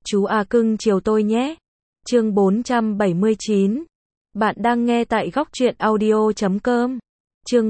Chú à cưng chiều tôi nhé. Chương 479. Bạn đang nghe tại góc truyện audio.com. Chương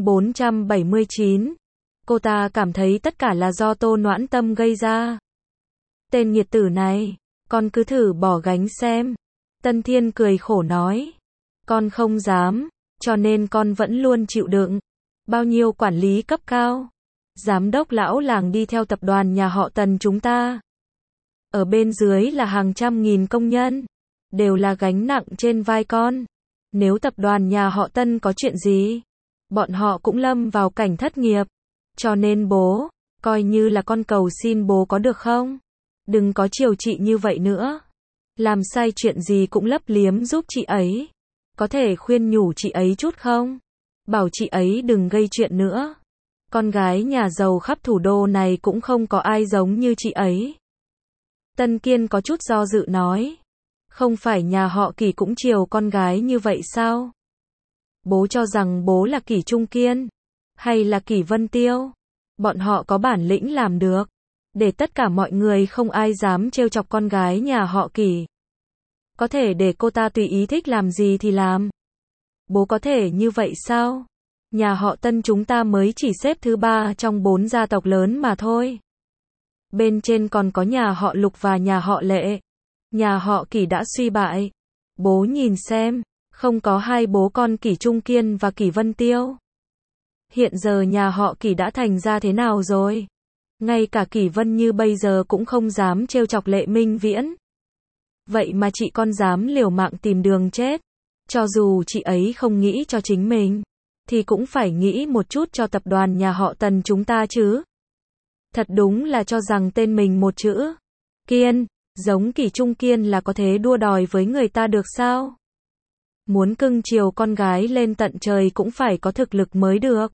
479. Cô ta cảm thấy tất cả là do Tô Noãn Tâm gây ra. Tên nghiệt tử này, con cứ thử bỏ gánh xem. Tân Thiên cười khổ nói. Con không dám, cho nên con vẫn luôn chịu đựng. Bao nhiêu quản lý cấp cao, giám đốc lão làng đi theo tập đoàn nhà họ Tần chúng ta. Ở bên dưới là hàng trăm nghìn công nhân, đều là gánh nặng trên vai con. Nếu tập đoàn nhà họ Tân có chuyện gì, bọn họ cũng lâm vào cảnh thất nghiệp. Cho nên bố, coi như là con cầu xin bố có được không? Đừng có chiều chị như vậy nữa. Làm sai chuyện gì cũng lấp liếm giúp chị ấy. Có thể khuyên nhủ chị ấy chút không? Bảo chị ấy đừng gây chuyện nữa. Con gái nhà giàu khắp thủ đô này cũng không có ai giống như chị ấy. Tân Kiên có chút do dự nói. Không phải nhà họ Kỷ cũng chiều con gái như vậy sao? Bố cho rằng bố là Kỷ Trung Kiên, hay là Kỷ Vân Tiêu? Bọn họ có bản lĩnh làm được, để tất cả mọi người không ai dám trêu chọc con gái nhà họ Kỷ. Có thể để cô ta tùy ý thích làm gì thì làm. Bố có thể như vậy sao? Nhà họ Tân chúng ta mới chỉ xếp thứ 3 trong 4 gia tộc lớn mà thôi. Bên trên còn có nhà họ Lục và nhà họ Lệ. Nhà họ Kỷ đã suy bại. Bố nhìn xem, không có hai bố con Kỷ Trung Kiên và Kỷ Vân Tiêu. Hiện giờ nhà họ Kỷ đã thành ra thế nào rồi? Ngay cả Kỷ Vân Như bây giờ cũng không dám trêu chọc Lệ Minh Viễn. Vậy mà chị con dám liều mạng tìm đường chết. Cho dù chị ấy không nghĩ cho chính mình, thì cũng phải nghĩ một chút cho tập đoàn nhà họ Tần chúng ta chứ. Thật đúng là cho rằng tên mình một chữ Kiên, giống Kỷ Trung Kiên là có thể đua đòi với người ta được sao? Muốn cưng chiều con gái lên tận trời cũng phải có thực lực mới được.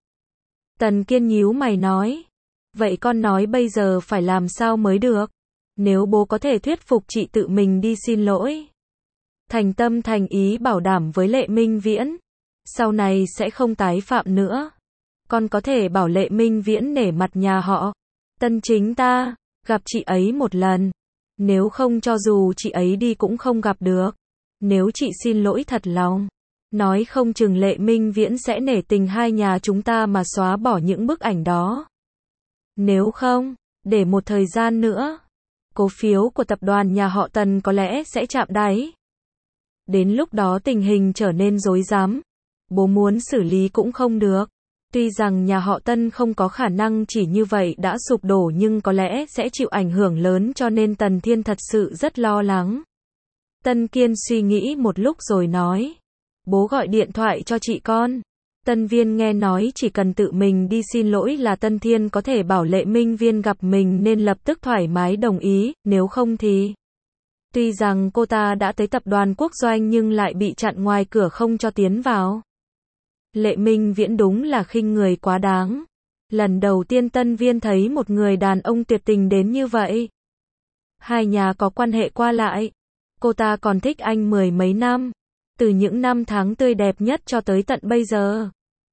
Tần Kiên nhíu mày nói. Vậy con nói bây giờ phải làm sao mới được? Nếu bố có thể thuyết phục chị tự mình đi xin lỗi, thành tâm thành ý bảo đảm với Lệ Minh Viễn, sau này sẽ không tái phạm nữa. Con có thể bảo Lệ Minh Viễn nể mặt nhà họ Tân chính ta, gặp chị ấy một lần. Nếu không cho dù chị ấy đi cũng không gặp được. Nếu chị xin lỗi thật lòng, nói không chừng Lệ Minh Viễn sẽ nể tình hai nhà chúng ta mà xóa bỏ những bức ảnh đó. Nếu không, để một thời gian nữa, cổ phiếu của tập đoàn nhà họ Tần có lẽ sẽ chạm đáy. Đến lúc đó tình hình trở nên rối rắm. Bố muốn xử lý cũng không được. Tuy rằng nhà họ Tân không có khả năng chỉ như vậy đã sụp đổ nhưng có lẽ sẽ chịu ảnh hưởng lớn cho nên Tần Thiên thật sự rất lo lắng. Tân Kiên suy nghĩ một lúc rồi nói. Bố gọi điện thoại cho chị con. Tân Viên nghe nói chỉ cần tự mình đi xin lỗi là Tân Thiên có thể bảo Lệ Minh Viên gặp mình nên lập tức thoải mái đồng ý, nếu không thì... Tuy rằng cô ta đã tới tập đoàn Quốc Doanh nhưng lại bị chặn ngoài cửa không cho tiến vào. Lệ Minh Viễn đúng là khinh người quá đáng. Lần đầu tiên Tân Viên thấy một người đàn ông tuyệt tình đến như vậy. Hai nhà có quan hệ qua lại. Cô ta còn thích anh mười mấy năm. Từ những năm tháng tươi đẹp nhất cho tới tận bây giờ.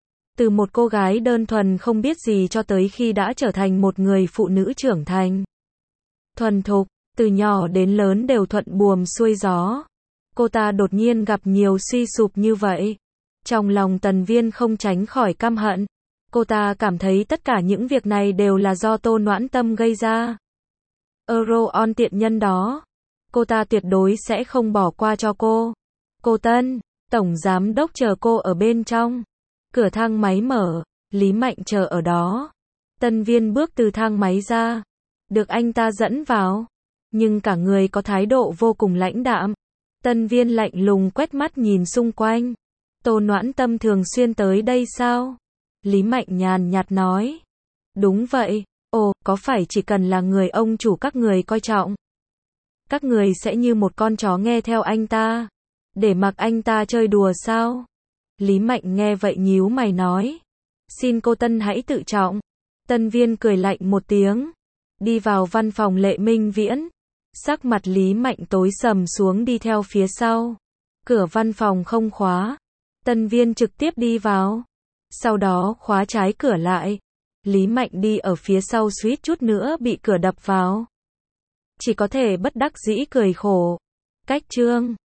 Từ một cô gái đơn thuần không biết gì cho tới khi đã trở thành một người phụ nữ trưởng thành. Thuần thục, từ nhỏ đến lớn đều thuận buồm xuôi gió. Cô ta đột nhiên gặp nhiều suy sụp như vậy. Trong lòng Tần Viên không tránh khỏi căm hận. Cô ta cảm thấy tất cả những việc này đều là do Tô Noãn Tâm gây ra. Euroon tiện nhân đó. Cô ta tuyệt đối sẽ không bỏ qua cho cô. Cô Tân, tổng giám đốc chờ cô ở bên trong. Cửa thang máy mở, Lý Mạnh chờ ở đó. Tân Viên bước từ thang máy ra. Được anh ta dẫn vào. Nhưng cả người có thái độ vô cùng lãnh đạm. Tân Viên lạnh lùng quét mắt nhìn xung quanh. Tô Noãn Tâm thường xuyên tới đây sao? Lý Mạnh nhàn nhạt nói. Đúng vậy. Ồ, có phải chỉ cần là người ông chủ các người coi trọng, các người sẽ như một con chó nghe theo anh ta, để mặc anh ta chơi đùa sao? Lý Mạnh nghe vậy nhíu mày nói. Xin cô Tân hãy tự trọng. Tân Viên cười lạnh một tiếng. Đi vào văn phòng Lệ Minh Viễn. Sắc mặt Lý Mạnh tối sầm xuống đi theo phía sau. Cửa văn phòng không khóa. Tân Viên trực tiếp đi vào. Sau đó khóa trái cửa lại. Lý Mạnh đi ở phía sau suýt chút nữa bị cửa đập vào. chỉ có thể bất đắc dĩ cười khổ. Cách chương